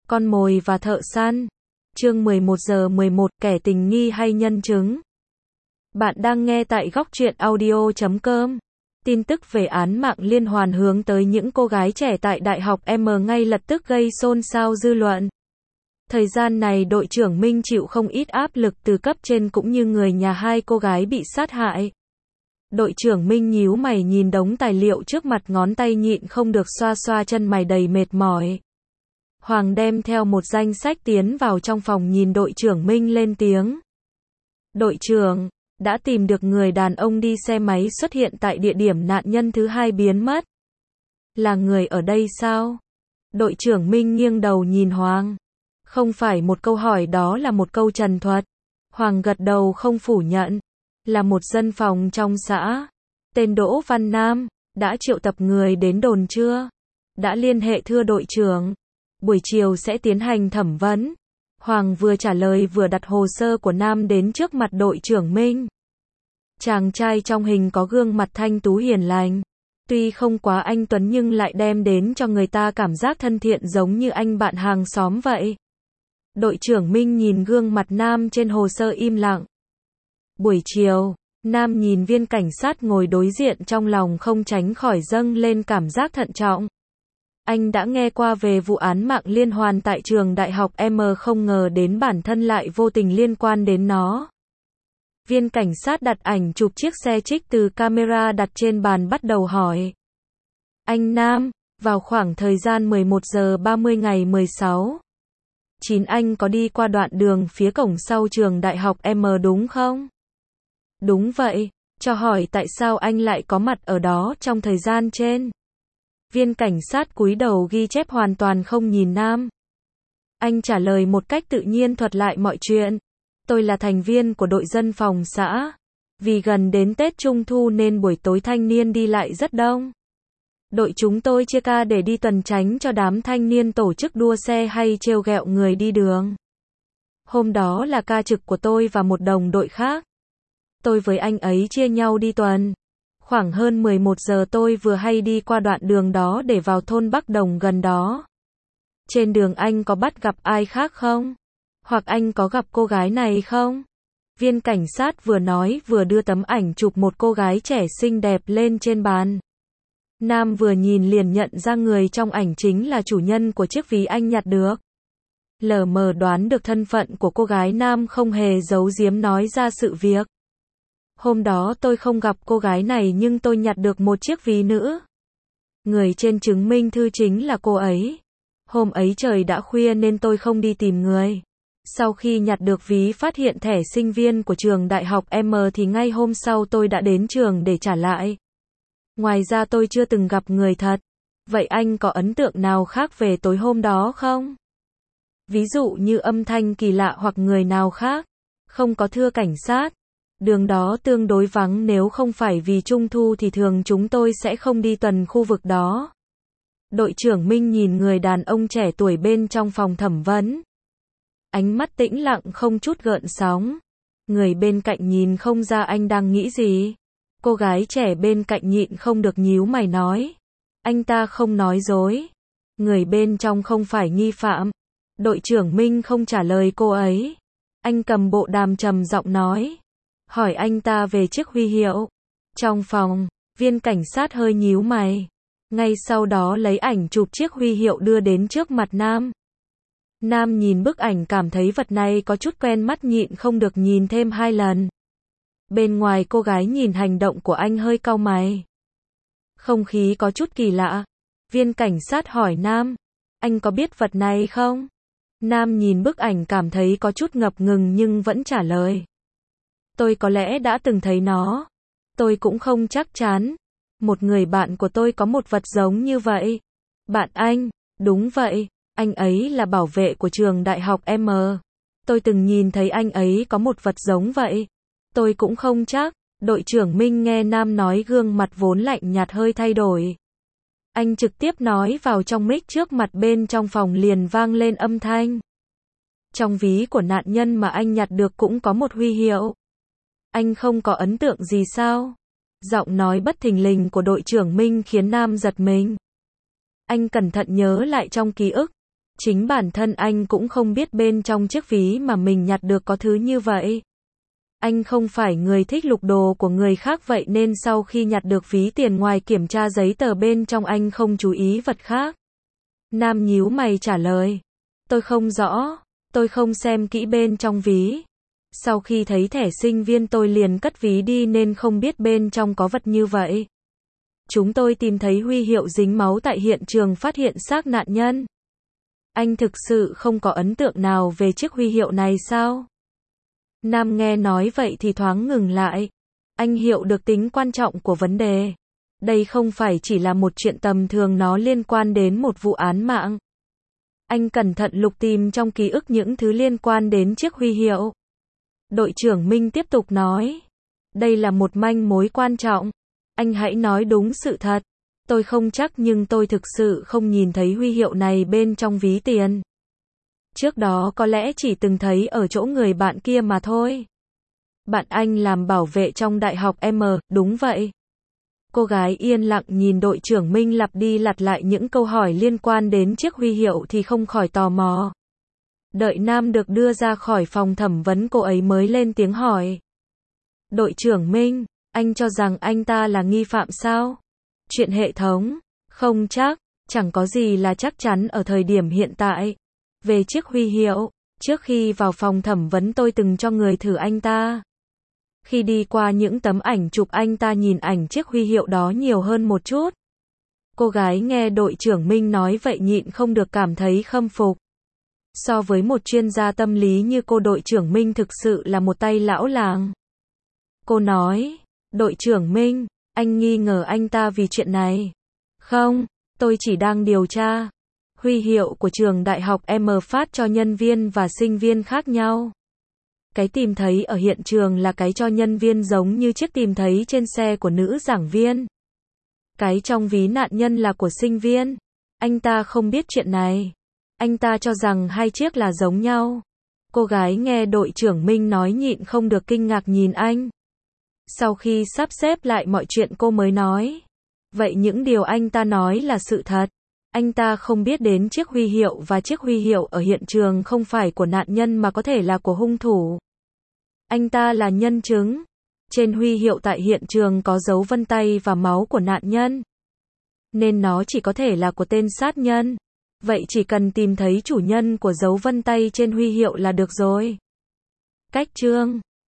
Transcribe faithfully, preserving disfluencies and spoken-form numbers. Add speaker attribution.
Speaker 1: con mồi và thợ săn. Chương mười một giờ mười một, kẻ tình nghi hay nhân chứng. Bạn đang nghe tại góc truyện audio chấm com. Tin tức về án mạng liên hoàn hướng tới những cô gái trẻ tại Đại học M ngay lập tức gây xôn xao dư luận. Thời gian này đội trưởng Minh chịu không ít áp lực từ cấp trên cũng như người nhà hai cô gái bị sát hại. Đội trưởng Minh nhíu mày nhìn đống tài liệu trước mặt, ngón tay nhịn không được xoa xoa chân mày đầy mệt mỏi. Hoàng đem theo một danh sách tiến vào trong phòng, nhìn đội trưởng Minh lên tiếng. Đội trưởng, đã tìm được người đàn ông đi xe máy xuất hiện tại địa điểm nạn nhân thứ hai biến mất. Là người ở đây sao? Đội trưởng Minh nghiêng đầu nhìn Hoàng. Không phải một câu hỏi, đó là một câu trần thuật. Hoàng gật đầu không phủ nhận. Là một dân phòng trong xã. Tên Đỗ Văn Nam. Đã triệu tập người đến đồn chưa? Đã liên hệ thưa đội trưởng. Buổi chiều sẽ tiến hành thẩm vấn. Hoàng vừa trả lời vừa đặt hồ sơ của Nam đến trước mặt đội trưởng Minh. Chàng trai trong hình có gương mặt thanh tú hiền lành. Tuy không quá anh tuấn nhưng lại đem đến cho người ta cảm giác thân thiện, giống như anh bạn hàng xóm vậy. Đội trưởng Minh nhìn gương mặt Nam trên hồ sơ im lặng. Buổi chiều, Nam nhìn viên cảnh sát ngồi đối diện, trong lòng không tránh khỏi dâng lên cảm giác thận trọng. Anh đã nghe qua về vụ án mạng liên hoàn tại trường Đại học M, không ngờ đến bản thân lại vô tình liên quan đến nó. Viên cảnh sát đặt ảnh chụp chiếc xe trích từ camera đặt trên bàn, bắt đầu hỏi. Anh Nam, vào khoảng thời gian mười một giờ ba mươi ngày mười sáu chín anh có đi qua đoạn đường phía cổng sau trường Đại học M đúng không? Đúng vậy, cho hỏi tại sao anh lại có mặt ở đó trong thời gian trên? Viên cảnh sát cúi đầu ghi chép, hoàn toàn không nhìn Nam. Anh trả lời một cách tự nhiên, thuật lại mọi chuyện. Tôi là thành viên của đội dân phòng xã. Vì gần đến Tết Trung Thu nên buổi tối thanh niên đi lại rất đông. Đội chúng tôi chia ca để đi tuần tránh cho đám thanh niên tổ chức đua xe hay trêu ghẹo người đi đường. Hôm đó là ca trực của tôi và một đồng đội khác. Tôi với anh ấy chia nhau đi tuần. Khoảng hơn mười một giờ tôi vừa hay đi qua đoạn đường đó để vào thôn Bắc Đồng gần đó. Trên đường anh có bắt gặp ai khác không? Hoặc anh có gặp cô gái này không? Viên cảnh sát vừa nói vừa đưa tấm ảnh chụp một cô gái trẻ xinh đẹp lên trên bàn. Nam vừa nhìn liền nhận ra người trong ảnh chính là chủ nhân của chiếc ví anh nhặt được. Lờ mờ đoán được thân phận của cô gái, Nam không hề giấu giếm nói ra sự việc. Hôm đó tôi không gặp cô gái này nhưng tôi nhặt được một chiếc ví nữa. Người trên chứng minh thư chính là cô ấy. Hôm ấy trời đã khuya nên tôi không đi tìm người. Sau khi nhặt được ví phát hiện thẻ sinh viên của trường Đại học M thì ngay hôm sau tôi đã đến trường để trả lại. Ngoài ra tôi chưa từng gặp người thật. Vậy anh có ấn tượng nào khác về tối hôm đó không? Ví dụ như âm thanh kỳ lạ hoặc người nào khác? Không có thưa cảnh sát. Đường đó tương đối vắng, nếu không phải vì Trung Thu thì thường chúng tôi sẽ không đi tuần khu vực đó. Đội trưởng Minh nhìn người đàn ông trẻ tuổi bên trong phòng thẩm vấn. Ánh mắt tĩnh lặng không chút gợn sóng. Người bên cạnh nhìn không ra anh đang nghĩ gì. Cô gái trẻ bên cạnh nhịn không được nhíu mày nói. Anh ta không nói dối. Người bên trong không phải nghi phạm. Đội trưởng Minh không trả lời cô ấy. Anh cầm bộ đàm trầm giọng nói. Hỏi anh ta về chiếc huy hiệu. Trong phòng, viên cảnh sát hơi nhíu mày. Ngay sau đó lấy ảnh chụp chiếc huy hiệu đưa đến trước mặt Nam. Nam nhìn bức ảnh cảm thấy vật này có chút quen mắt, nhịn không được nhìn thêm hai lần. Bên ngoài cô gái nhìn hành động của anh hơi cau mày. Không khí có chút kỳ lạ. Viên cảnh sát hỏi Nam. Anh có biết vật này không? Nam nhìn bức ảnh cảm thấy có chút ngập ngừng nhưng vẫn trả lời. Tôi có lẽ đã từng thấy nó. Tôi cũng không chắc chắn. Một người bạn của tôi có một vật giống như vậy. Bạn anh? Đúng vậy. Anh ấy là bảo vệ của trường Đại học M. Tôi từng nhìn thấy anh ấy có một vật giống vậy. Tôi cũng không chắc. Đội trưởng Minh nghe Nam nói, gương mặt vốn lạnh nhạt hơi thay đổi. Anh trực tiếp nói vào trong mic trước mặt, bên trong phòng liền vang lên âm thanh. Trong ví của nạn nhân mà anh nhặt được cũng có một huy hiệu. Anh không có ấn tượng gì sao? Giọng nói bất thình lình của đội trưởng Minh khiến Nam giật mình. Anh cẩn thận nhớ lại trong ký ức. Chính bản thân anh cũng không biết bên trong chiếc ví mà mình nhặt được có thứ như vậy. Anh không phải người thích lục đồ của người khác, vậy nên sau khi nhặt được ví tiền, ngoài kiểm tra giấy tờ bên trong, anh không chú ý vật khác. Nam nhíu mày trả lời. Tôi không rõ, tôi không xem kỹ bên trong ví. Sau khi thấy thẻ sinh viên tôi liền cất ví đi nên không biết bên trong có vật như vậy. Chúng tôi tìm thấy huy hiệu dính máu tại hiện trường, phát hiện xác nạn nhân. Anh thực sự không có ấn tượng nào về chiếc huy hiệu này sao? Nam nghe nói vậy thì thoáng ngừng lại. Anh hiểu được tính quan trọng của vấn đề. Đây không phải chỉ là một chuyện tầm thường, nó liên quan đến một vụ án mạng. Anh cẩn thận lục tìm trong ký ức những thứ liên quan đến chiếc huy hiệu. Đội trưởng Minh tiếp tục nói. Đây là một manh mối quan trọng. Anh hãy nói đúng sự thật. Tôi không chắc nhưng tôi thực sự không nhìn thấy huy hiệu này bên trong ví tiền. Trước đó có lẽ chỉ từng thấy ở chỗ người bạn kia mà thôi. Bạn anh làm bảo vệ trong đại học M, đúng vậy. Cô gái yên lặng nhìn đội trưởng Minh lặp đi lặp lại những câu hỏi liên quan đến chiếc huy hiệu thì không khỏi tò mò. Đợi Nam được đưa ra khỏi phòng thẩm vấn, cô ấy mới lên tiếng hỏi. Đội trưởng Minh, anh cho rằng anh ta là nghi phạm sao? Chuyện hệ thống, không chắc, chẳng có gì là chắc chắn ở thời điểm hiện tại. Về chiếc huy hiệu, trước khi vào phòng thẩm vấn tôi từng cho người thử anh ta. Khi đi qua những tấm ảnh chụp, anh ta nhìn ảnh chiếc huy hiệu đó nhiều hơn một chút. Cô gái nghe đội trưởng Minh nói vậy nhịn không được cảm thấy khâm phục. So với một chuyên gia tâm lý như cô, đội trưởng Minh thực sự là một tay lão làng. Cô nói, đội trưởng Minh, anh nghi ngờ anh ta vì chuyện này. Không, tôi chỉ đang điều tra. Huy hiệu của trường đại học M phát cho nhân viên và sinh viên khác nhau. Cái tìm thấy ở hiện trường là cái cho nhân viên, giống như chiếc tìm thấy trên xe của nữ giảng viên. Cái trong ví nạn nhân là của sinh viên. Anh ta không biết chuyện này. Anh ta cho rằng hai chiếc là giống nhau. Cô gái nghe đội trưởng Minh nói nhịn không được kinh ngạc nhìn anh. Sau khi sắp xếp lại mọi chuyện, cô mới nói. Vậy những điều anh ta nói là sự thật. Anh ta không biết đến chiếc huy hiệu, và chiếc huy hiệu ở hiện trường không phải của nạn nhân mà có thể là của hung thủ. Anh ta là nhân chứng. Trên huy hiệu tại hiện trường có dấu vân tay và máu của nạn nhân. Nên nó chỉ có thể là của tên sát nhân. Vậy chỉ cần tìm thấy chủ nhân của dấu vân tay trên huy hiệu là được rồi. Cách chương